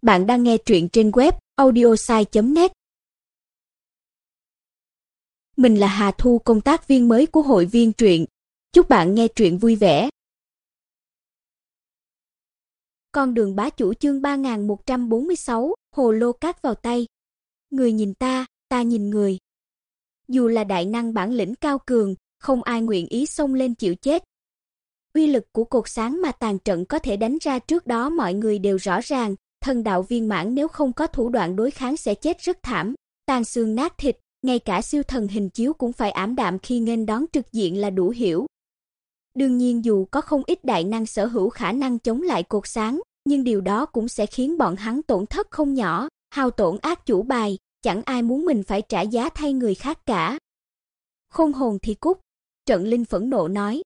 Bạn đang nghe truyện trên web audiosai.net. Mình là Hà Thu, công tác viên mới của hội viên truyện. Chúc bạn nghe truyện vui vẻ. Con đường bá chủ chương 3146, hồ lô cát vào tay. Người nhìn ta, ta nhìn người. Dù là đại năng bản lĩnh cao cường, không ai nguyện ý xông lên chịu chết. Uy lực của cột sáng mà tàn trận có thể đánh ra trước đó mọi người đều rõ ràng. Thần đạo viên mãn nếu không có thủ đoạn đối kháng sẽ chết rất thảm, tàn xương nát thịt, ngay cả siêu thần hình chiếu cũng phải ảm đạm khi nghênh đón trực diện là đủ hiểu. Đương nhiên dù có không ít đại năng sở hữu khả năng chống lại cột sáng, nhưng điều đó cũng sẽ khiến bọn hắn tổn thất không nhỏ, hao tổn ác chủ bài, chẳng ai muốn mình phải trả giá thay người khác cả. Khôn hồn thì cút, Trận Linh phẫn nộ nói.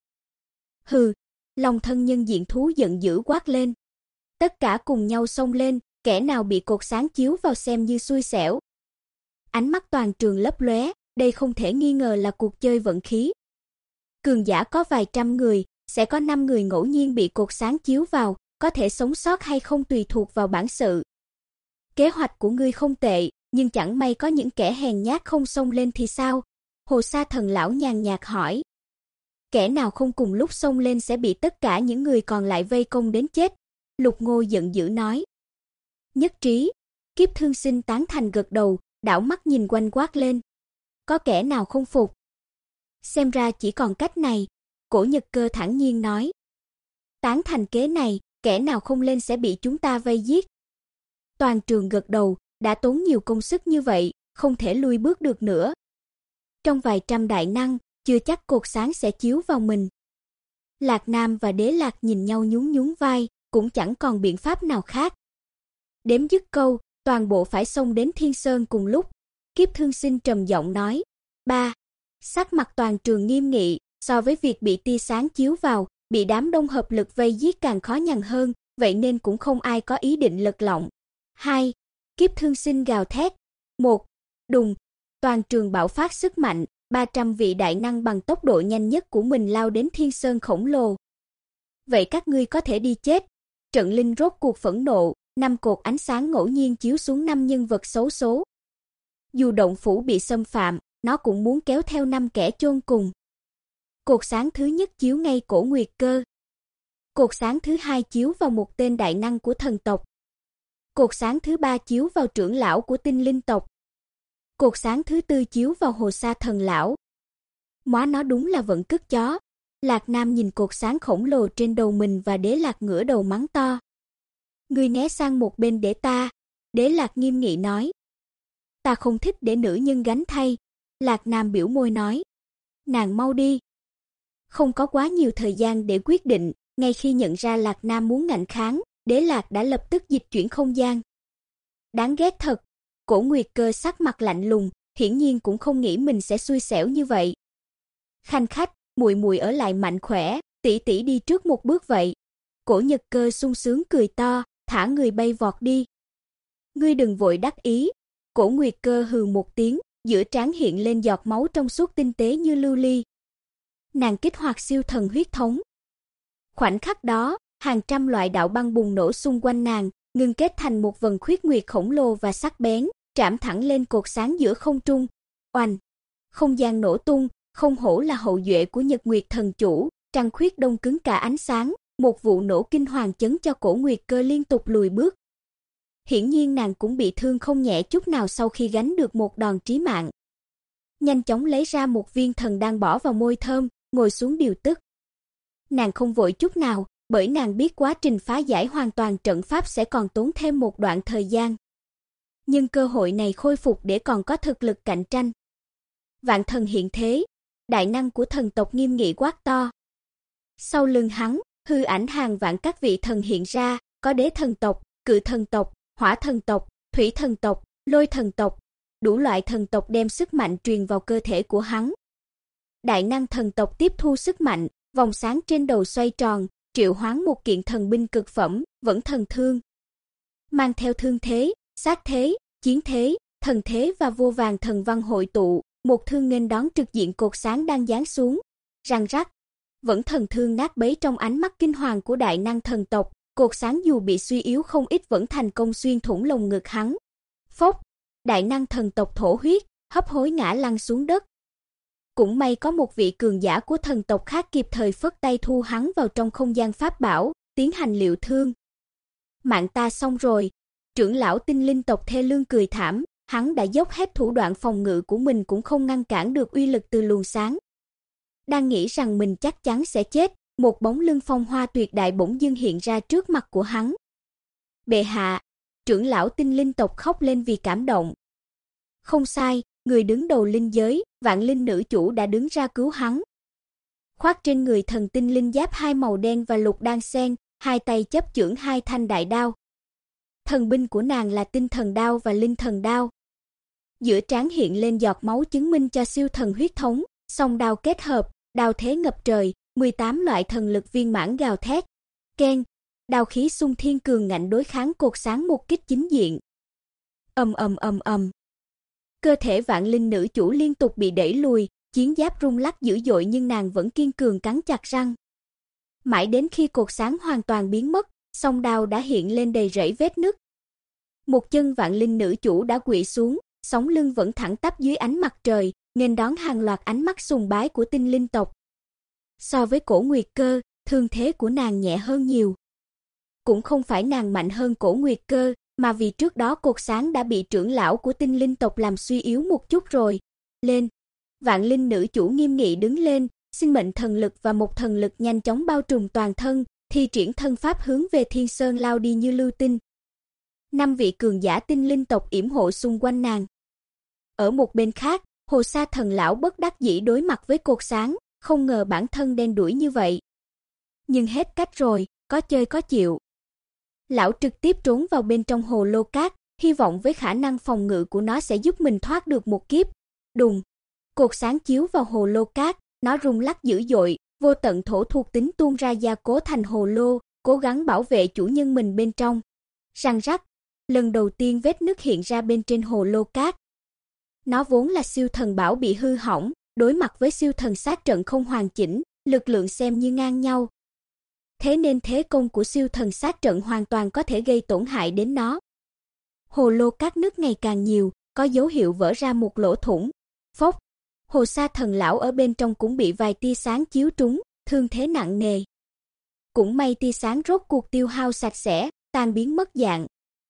Hừ, Long thân nhân diện thú giận dữ quát lên. Tất cả cùng nhau xông lên, kẻ nào bị cột sáng chiếu vào xem như xui xẻo. Ánh mắt toàn trường lấp lóe, đây không thể nghi ngờ là cuộc chơi vận khí. Cường giả có vài trăm người, sẽ có 5 người ngẫu nhiên bị cột sáng chiếu vào, có thể sống sót hay không tùy thuộc vào bản sự. Kế hoạch của ngươi không tệ, nhưng chẳng may có những kẻ hèn nhát không xông lên thì sao? Hồ Sa Thần lão nhàn nhạt hỏi. Kẻ nào không cùng lúc xông lên sẽ bị tất cả những người còn lại vây công đến chết. Lục Ngô giận dữ nói. Nhất trí, Kiếp Thương Sinh tán thành gật đầu, đảo mắt nhìn quanh quát lên. Có kẻ nào không phục? Xem ra chỉ còn cách này, Cổ Nhật Cơ thản nhiên nói. Tán thành kế này, kẻ nào không lên sẽ bị chúng ta vây giết. Toàn trường gật đầu, đã tốn nhiều công sức như vậy, không thể lui bước được nữa. Trong vài trăm đại năng, chưa chắc cột sáng sẽ chiếu vào mình. Lạc Nam và Đế Lạc nhìn nhau nhún nhún vai, cũng chẳng còn biện pháp nào khác. Đếm dứt câu, toàn bộ phải xông đến Thiên Sơn cùng lúc. Kiếp Thương Sinh trầm giọng nói. 3. Sắc mặt toàn trường nghiêm nghị, so với việc bị tia sáng chiếu vào, bị đám đông hợp lực vây giết càng khó nhằn hơn, vậy nên cũng không ai có ý định lật lọng. 2. Kiếp Thương Sinh gào thét. 1. Đùng. Toàn trường bạo phát sức mạnh, 300 vị đại năng bằng tốc độ nhanh nhất của mình lao đến Thiên Sơn khổng lồ. Vậy các ngươi có thể đi chết. Trận Linh rốt cuộc phẫn nộ, 5 cột ánh sáng ngẫu nhiên chiếu xuống 5 nhân vật xấu số. Dù động phủ bị xâm phạm, nó cũng muốn kéo theo 5 kẻ chôn cùng. Cột sáng thứ nhất chiếu ngay Cổ Nguyệt Cơ. Cột sáng thứ hai chiếu vào một tên đại năng của thần tộc. Cột sáng thứ ba chiếu vào trưởng lão của Tinh Linh tộc. Cột sáng thứ tư chiếu vào Hồ Sa Thần lão. Móa nó đúng là vận cứt chó. Lạc Nam nhìn cột sáng khổng lồ trên đầu mình và Đế Lạc ngửa đầu mắng to. Ngươi né sang một bên để ta. Đế Lạc nghiêm nghị nói. Ta không thích để nữ nhân gánh thay. Lạc Nam biểu môi nói. Nàng mau đi. Không có quá nhiều thời gian để quyết định, ngay khi nhận ra Lạc Nam muốn ngạnh kháng, Đế Lạc đã lập tức dịch chuyển không gian. Đáng ghét thật. Cổ Nguyệt Cơ sắc mặt lạnh lùng, hiển nhiên cũng không nghĩ mình sẽ xui xẻo như vậy. Khanh khách, muội muội ở lại mạnh khỏe, tỷ tỷ đi trước một bước vậy. Cổ Nhật Cơ sung sướng cười to, thả người bay vọt đi. Ngươi đừng vội đắc ý. Cổ Nguyệt Cơ hừ một tiếng, giữa trán hiện lên giọt máu trong suốt tinh tế như lưu ly. Nàng kích hoạt siêu thần huyết thống. Khoảnh khắc đó, hàng trăm loại đạo băng bùng nổ xung quanh nàng, ngưng kết thành một vầng khuyết nguyệt khổng lồ và sắc bén, trảm thẳng lên cột sáng giữa không trung. Oanh! Không gian nổ tung, không hổ là hậu duệ của Nhật Nguyệt thần chủ, trăng khuyết đông cứng cả ánh sáng, một vụ nổ kinh hoàng chấn cho Cổ Nguyệt Cơ liên tục lùi bước. Hiển nhiên nàng cũng bị thương không nhẹ chút nào sau khi gánh được một đòn chí mạng. Nhanh chóng lấy ra một viên thần đan bỏ vào môi thơm, ngồi xuống điều tức. Nàng không vội chút nào, bởi nàng biết quá trình phá giải hoàn toàn trận pháp sẽ còn tốn thêm một đoạn thời gian. Nhưng cơ hội này khôi phục để còn có thực lực cạnh tranh. Vạn thần hiện thế, đại năng của thần tộc nghiêm nghị quát to. Sau lưng hắn, hư ảnh hàng vạn các vị thần hiện ra, có đế thần tộc, cự thần tộc, hỏa thần tộc, thủy thần tộc, lôi thần tộc, đủ loại thần tộc đem sức mạnh truyền vào cơ thể của hắn. Đại năng thần tộc tiếp thu sức mạnh, vòng sáng trên đầu xoay tròn, triệu hoán một kiện thần binh cực phẩm, vẫn thần thương. Mang theo thương thế, sát thế, chiến thế, thần thế và vô vàn thần văn hội tụ, một thương nghênh đón trực diện cột sáng đang giáng xuống. Răng rắc, vẫn thần thương nát bấy trong ánh mắt kinh hoàng của đại năng thần tộc, cột sáng dù bị suy yếu không ít vẫn thành công xuyên thủng lồng ngực hắn. Phốc, đại năng thần tộc thổ huyết, hấp hối ngã lăn xuống đất. Cũng may có một vị cường giả của thần tộc khác kịp thời phất tay thu hắn vào trong không gian pháp bảo, tiến hành liệu thương. Mạng ta xong rồi, trưởng lão tinh linh tộc thê lương cười thảm, hắn đã dốc hết thủ đoạn phòng ngự của mình cũng không ngăn cản được uy lực từ luồng sáng. Đang nghĩ rằng mình chắc chắn sẽ chết, một bóng lưng phong hoa tuyệt đại bỗng dưng hiện ra trước mặt của hắn. Bệ hạ, trưởng lão tinh linh tộc khóc lên vì cảm động. Không sai, người đứng đầu linh giới, vạn linh nữ chủ đã đứng ra cứu hắn. Khoác trên người thần tinh linh giáp hai màu đen và lục đan xen, hai tay chấp chưởng hai thanh đại đao. Thần binh của nàng là tinh thần đao và linh thần đao. Giữa trán hiện lên giọt máu chứng minh cho siêu thần huyết thống, song đao kết hợp, đao thế ngập trời, 18 loại thần lực viên mãn gào thét. Keng, đao khí xung thiên cường ngạnh đối kháng cột sáng một kích chính diện. Ầm ầm ầm ầm. Cơ thể vạn linh nữ chủ liên tục bị đẩy lùi, chiến giáp rung lắc dữ dội nhưng nàng vẫn kiên cường cắn chặt răng. Mãi đến khi cột sáng hoàn toàn biến mất, song đao đã hiện lên đầy rẫy vết nứt. Một chân vạn linh nữ chủ đã quỵ xuống, sống lưng vẫn thẳng tắp dưới ánh mặt trời, nghênh đón hàng loạt ánh mắt sùng bái của tinh linh tộc. So với Cổ Nguyệt Cơ, thương thế của nàng nhẹ hơn nhiều. Cũng không phải nàng mạnh hơn Cổ Nguyệt Cơ, mà vì trước đó cột sáng đã bị trưởng lão của tinh linh tộc làm suy yếu một chút rồi. Lên! Vạn linh nữ chủ nghiêm nghị đứng lên, sinh mệnh thần lực và một thần lực nhanh chóng bao trùm toàn thân, thi triển thân pháp hướng về Thiên Sơn lao đi như lưu tinh. 5 vị cường giả tinh linh tộc yểm hộ xung quanh nàng. Ở một bên khác, Hồ Sa thần lão bất đắc dĩ đối mặt với cột sáng, không ngờ bản thân đen đuổi như vậy. Nhưng hết cách rồi, có chơi có chịu. Lão trực tiếp trốn vào bên trong hồ lô cát, hy vọng với khả năng phòng ngự của nó sẽ giúp mình thoát được một kiếp. Đùng, cột sáng chiếu vào hồ lô cát, nó rung lắc dữ dội, vô tận thổ thuộc tính tuôn ra gia cố thành hồ lô, cố gắng bảo vệ chủ nhân mình bên trong. Răng rắc, lần đầu tiên vết nứt hiện ra bên trên hồ lô cát. Nó vốn là siêu thần bảo bị hư hỏng, đối mặt với siêu thần sát trận không hoàn chỉnh, lực lượng xem như ngang nhau. Thế nên thế công của siêu thần sát trận hoàn toàn có thể gây tổn hại đến nó. Hồ lô cát nứt ngày càng nhiều, có dấu hiệu vỡ ra một lỗ thủng. Phốc, Hồ Sa thần lão ở bên trong cũng bị vài tia sáng chiếu trúng, thương thế nặng nề. Cũng may tia sáng rốt cuộc tiêu hao sạch sẽ, tan biến mất dạng.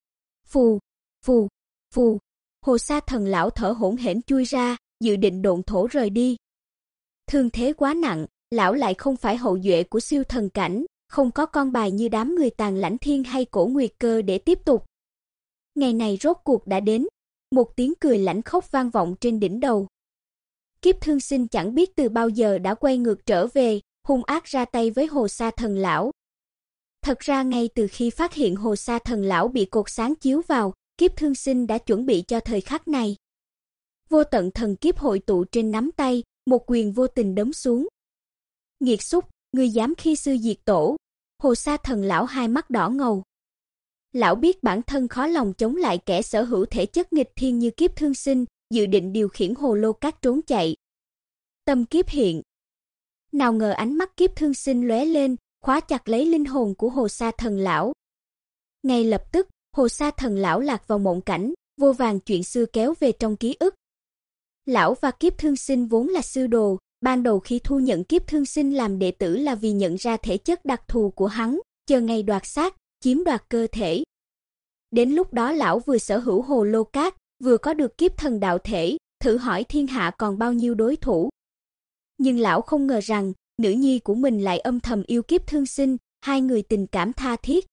Phù, phù, phù. Hồ Sa thần lão thở hổn hển chui ra, dự định độn thổ rời đi. Thương thế quá nặng, lão lại không phải hậu duệ của siêu thần cảnh, không có con bài như đám người Tàn Lãnh Thiên hay Cổ Nguyệt Cơ để tiếp tục. Ngày này rốt cuộc đã đến, một tiếng cười lãnh khốc vang vọng trên đỉnh đầu. Kiếp Thương Sinh chẳng biết từ bao giờ đã quay ngược trở về, hung ác ra tay với Hồ Sa thần lão. Thật ra ngay từ khi phát hiện Hồ Sa thần lão bị cột sáng chiếu vào, Kiếp Thương Sinh đã chuẩn bị cho thời khắc này. Vô tận thần kiếp hội tụ trên nắm tay, một quyền vô tình đấm xuống. Nghiệt xúc, ngươi dám khi sư diệt tổ. Hồ Sa thần lão hai mắt đỏ ngầu. Lão biết bản thân khó lòng chống lại kẻ sở hữu thể chất nghịch thiên như Kiếp Thương Sinh, dự định điều khiển hồ lô cát trốn chạy. Tâm kiếp hiện. Nào ngờ ánh mắt Kiếp Thương Sinh lóe lên, khóa chặt lấy linh hồn của Hồ Sa thần lão. Ngay lập tức, Hồ Sa thần lão lạc vào mộng cảnh, vô vàn chuyện xưa kéo về trong ký ức. Lão và Kiếp Thương Sinh vốn là sư đồ, ban đầu khi thu nhận Kiếp Thương Sinh làm đệ tử là vì nhận ra thể chất đặc thù của hắn, chờ ngày đoạt xác, chiếm đoạt cơ thể. Đến lúc đó lão vừa sở hữu hồ lô cát, vừa có được kiếp thần đạo thể, thử hỏi thiên hạ còn bao nhiêu đối thủ. Nhưng lão không ngờ rằng, nữ nhi của mình lại âm thầm yêu Kiếp Thương Sinh, hai người tình cảm tha thiết.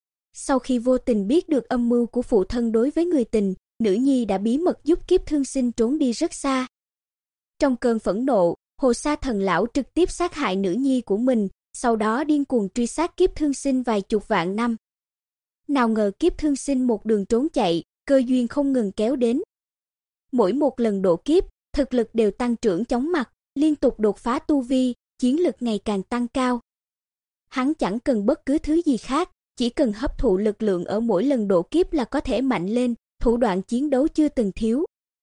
Sau khi vô tình biết được âm mưu của phụ thân đối với người tình, nữ nhi đã bí mật giúp Kiếp Thương Sinh trốn đi rất xa. Trong cơn phẫn nộ, Hồ Sa thần lão trực tiếp sát hại nữ nhi của mình, sau đó điên cuồng truy sát Kiếp Thương Sinh vài chục vạn năm. Nào ngờ Kiếp Thương Sinh một đường trốn chạy, cơ duyên không ngừng kéo đến. Mỗi một lần độ kiếp, thực lực đều tăng trưởng chóng mặt, liên tục đột phá tu vi, chiến lực ngày càng tăng cao. Hắn chẳng cần bất cứ thứ gì khác, chỉ cần hấp thụ lực lượng ở mỗi lần độ kiếp là có thể mạnh lên, thủ đoạn chiến đấu chưa từng thiếu.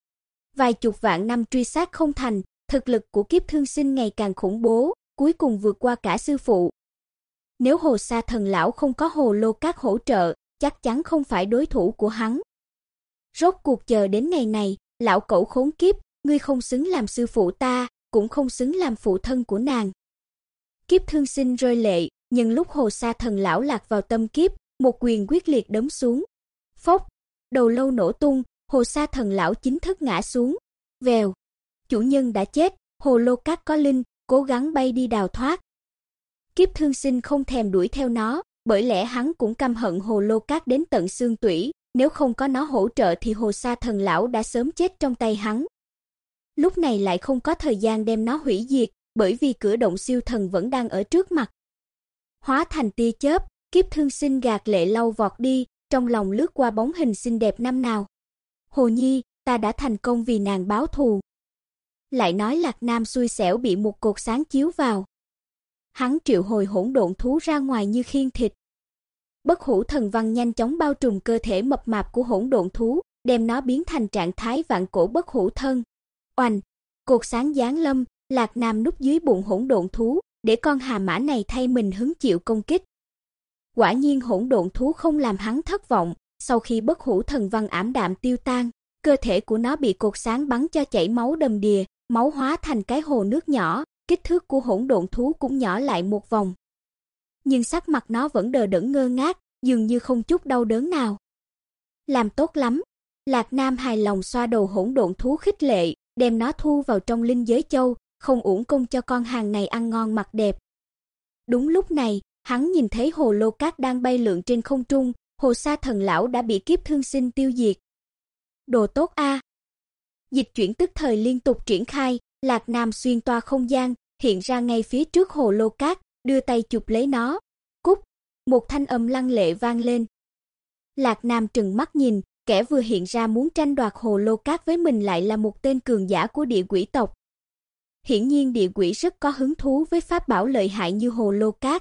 Vài chục vạn năm truy sát không thành, thực lực của Kiếp Thương Sinh ngày càng khủng bố, cuối cùng vượt qua cả sư phụ. Nếu Hồ Sa Thần lão không có Hồ Lô Các hỗ trợ, chắc chắn không phải đối thủ của hắn. Rốt cuộc chờ đến ngày này, lão cẩu khốn kiếp, ngươi không xứng làm sư phụ ta, cũng không xứng làm phụ thân của nàng. Kiếp Thương Sinh rơi lệ, nhưng lúc Hồ Sa Thần lão lạc vào tâm kiếp, một quyền quyết liệt đấm xuống. Phốc, đầu lâu nổ tung, Hồ Sa Thần lão chính thức ngã xuống. Vèo, chủ nhân đã chết, Hồ Lô Các có linh, cố gắng bay đi đào thoát. Kiếp Thương Sinh không thèm đuổi theo nó, bởi lẽ hắn cũng căm hận Hồ Lô Các đến tận xương tủy, nếu không có nó hỗ trợ thì Hồ Sa Thần lão đã sớm chết trong tay hắn. Lúc này lại không có thời gian đem nó hủy diệt, bởi vì cửa động siêu thần vẫn đang ở trước mặt. Hóa thành tia chớp, Kiếp Thương Sinh gạt lệ lau vọt đi, trong lòng lướt qua bóng hình xinh đẹp năm nào. Hồ Nhi, ta đã thành công vì nàng báo thù. Lại nói Lạc Nam xui xẻo bị một cột sáng chiếu vào. Hắn triệu hồi hỗn độn thú ra ngoài như khiên thịt. Bất hủ thần văn nhanh chóng bao trùm cơ thể mập mạp của hỗn độn thú, đem nó biến thành trạng thái vạn cổ bất hủ thân. Oanh, cột sáng giáng lâm, Lạc Nam núp dưới bụng hỗn độn thú, để con hà mã này thay mình hứng chịu công kích. Quả nhiên hỗn độn thú không làm hắn thất vọng, sau khi bất hủ thần văn ảm đạm tiêu tan, cơ thể của nó bị cột sáng bắn cho chảy máu đầm đìa, máu hóa thành cái hồ nước nhỏ, kích thước của hỗn độn thú cũng nhỏ lại một vòng. Nhưng sắc mặt nó vẫn đờ đẫn ngơ ngác, dường như không chút đau đớn nào. Làm tốt lắm, Lạc Nam hài lòng xoa đầu hỗn độn thú khích lệ, đem nó thu vào trong linh giới châu, không uổng công cho con hàng này ăn ngon mặc đẹp. Đúng lúc này, hắn nhìn thấy Hồ Lô Các đang bay lượn trên không trung, Hồ Sa Thần lão đã bị Kiếp Thương Sinh tiêu diệt. Đồ tốt a. Dịch chuyển tức thời liên tục triển khai, Lạc Nam xuyên toa không gian, hiện ra ngay phía trước Hồ Lô Các, đưa tay chụp lấy nó. Cúc, một thanh âm lăng lệ vang lên. Lạc Nam trừng mắt nhìn, kẻ vừa hiện ra muốn tranh đoạt Hồ Lô Các với mình lại là một tên cường giả của địa quỷ tộc. Hiển nhiên địa quỷ rất có hứng thú với pháp bảo lợi hại như Hồ Lô Các.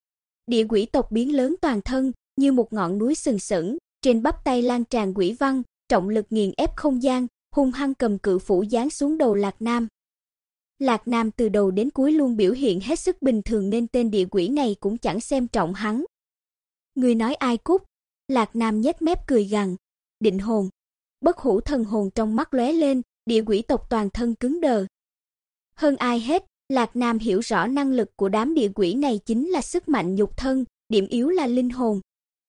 Địa quỷ tộc biến lớn toàn thân, như một ngọn núi sừng sững, trên bắp tay lan tràn quỷ văn, trọng lực nghiền ép không gian, hung hăng cầm cự phủ giáng xuống đầu Lạc Nam. Lạc Nam từ đầu đến cuối luôn biểu hiện hết sức bình thường nên tên địa quỷ này cũng chẳng xem trọng hắn. Người nói ai Cúc? Lạc Nam nhếch mép cười gằn. Định hồn. Bất hủ thần hồn trong mắt lóe lên, địa quỷ tộc toàn thân cứng đờ. Hơn ai hết, Lạc Nam hiểu rõ năng lực của đám địa quỷ này chính là sức mạnh nhục thân, điểm yếu là linh hồn.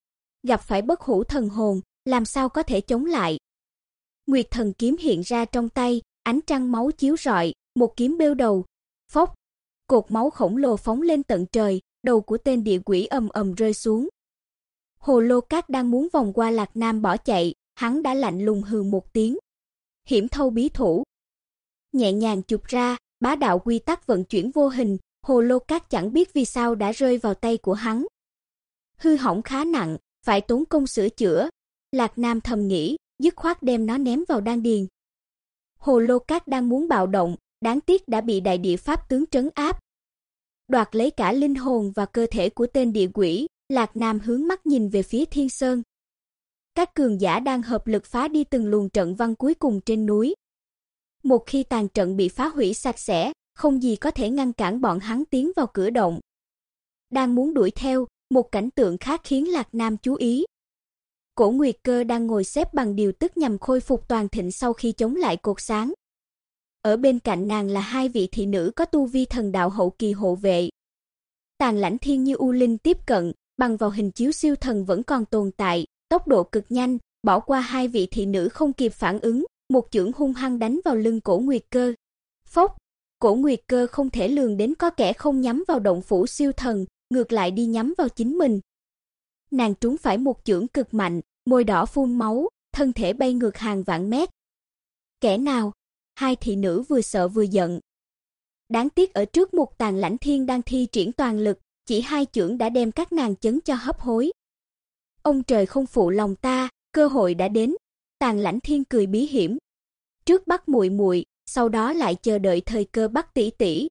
Gặp phải bất hủ thần hồn, làm sao có thể chống lại? Nguyệt thần kiếm hiện ra trong tay, ánh trăng máu chiếu rọi, một kiếm bêu đầu. Phốc, cột máu khổng lồ phóng lên tận trời, đầu của tên địa quỷ ầm ầm rơi xuống. Hồ Lô Các đang muốn vòng qua Lạc Nam bỏ chạy, hắn đã lạnh lùng hừ một tiếng. Hiểm thâu bí thủ. Nhẹ nhàng chụp ra, bá đạo quy tắc vận chuyển vô hình, Hồ Lô Các chẳng biết vì sao đã rơi vào tay của hắn. Hư hỏng khá nặng, phải tốn công sửa chữa. Lạc Nam thầm nghĩ, dứt khoát đem nó ném vào đan điền. Hồ Lô Các đang muốn bạo động, đáng tiếc đã bị đại địa pháp tướng trấn áp. Đoạt lấy cả linh hồn và cơ thể của tên địa quỷ, Lạc Nam hướng mắt nhìn về phía Thiên Sơn. Các cường giả đang hợp lực phá đi từng luồng trận văn cuối cùng trên núi. Một khi tàn trận bị phá hủy sạch sẽ, không gì có thể ngăn cản bọn hắn tiến vào cửa động. Đang muốn đuổi theo, một cảnh tượng khác khiến Lạc Nam chú ý. Cổ Nguyệt Cơ đang ngồi xếp bằng điều tức nhằm khôi phục toàn thịnh sau khi chống lại cột sáng. Ở bên cạnh nàng là hai vị thị nữ có tu vi thần đạo hậu kỳ hộ vệ. Tàn Lãnh Thiên như U Linh tiếp cận, bằng vào hình chiếu siêu thần vẫn còn tồn tại, tốc độ cực nhanh, bỏ qua hai vị thị nữ không kịp phản ứng, một chưởng hung hăng đánh vào lưng Cổ Nguyệt Cơ. Phốc, Cổ Nguyệt Cơ không thể lường đến có kẻ không nhắm vào động phủ siêu thần, ngược lại đi nhắm vào chính mình. Nàng trúng phải một chưởng cực mạnh, môi đỏ phun máu, thân thể bay ngược hàng vạn mét. Kẻ nào? Hai thị nữ vừa sợ vừa giận. Đáng tiếc ở trước một Tàn Lãnh Thiên đang thi triển toàn lực, chỉ hai chưởng đã đem các nàng chấn cho hấp hối. Ông trời không phụ lòng ta, cơ hội đã đến. Tàn Lãnh Thiên cười bí hiểm. Trước bắt muội muội, sau đó lại chờ đợi thời cơ bắt tỷ tỷ.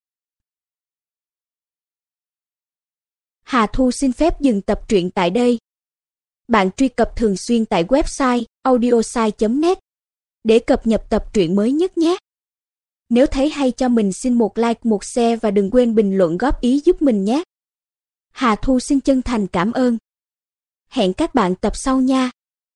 Hà Thu xin phép dừng tập truyện tại đây. Bạn truy cập thường xuyên tại website audiosai.net để cập nhật tập truyện mới nhất nhé. Nếu thấy hay cho mình xin một like, một share và đừng quên bình luận góp ý giúp mình nhé. Hà Thu xin chân thành cảm ơn. Hẹn các bạn tập sau nha.